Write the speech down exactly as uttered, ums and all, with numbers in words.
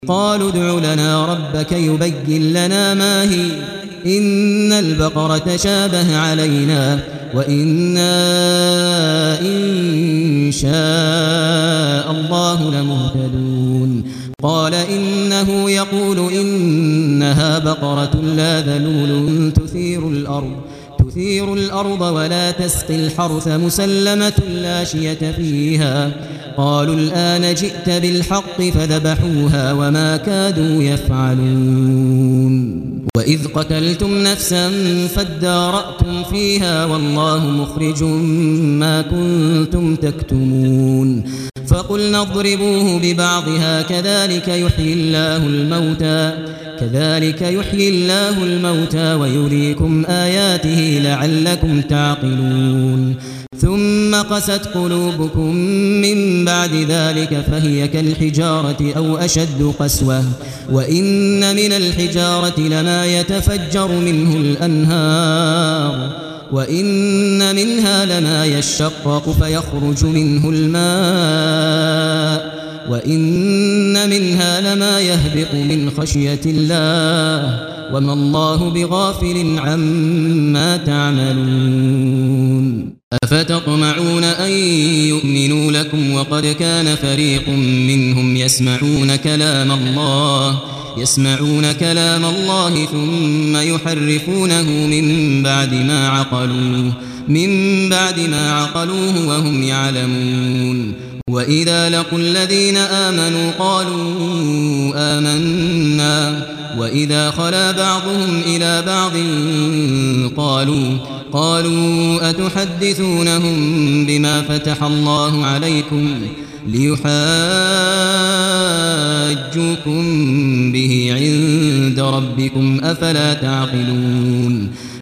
قالوا ادع لنا ربك يبين لنا ما هي إن البقرة تشابه علينا وإنا إن شاء الله لمهتدون. قال إنه يقول إنها بقرة لا ذلول تثير الأرض تثير الأرض ولا تسقي الحرث مسلمة لا شية فيها. قالوا الآن جئت بالحق فذبحوها وما كادوا يفعلون. وإذ قتلتم نفسا فادارأتم فيها والله مخرج ما كنتم تكتمون. فقلنا اضربوه ببعضها كذلك يحيي الله الموتى كذلك يحيي الله الموتى ويريكم آياته لعلكم تعقلون. ثم قست قلوبكم من بعد ذلك فهي كالحجارة أو أشد قسوة وإن من الحجارة لما يتفجر منه الأنهار وإن منها لما يشقق فيخرج منه الماء وإن منها لما يهبط من خشية الله وما الله بغافل عما تعملون. أفتطمعون أن يؤمنوا لكم وقد كان فريق منهم يسمعون كلام الله يسمعون كلام الله ثم يحرفونه من بعد ما عقلوه من بعد ما عقلوه وهم يعلمون. وإذا لقوا الذين آمنوا قالوا آمنا وإذا خلا بعضهم إلى بعض قالوا قالوا أتحدثونهم بما فتح الله عليكم ليحاجوكم به عند ربكم أفلا تعقلون.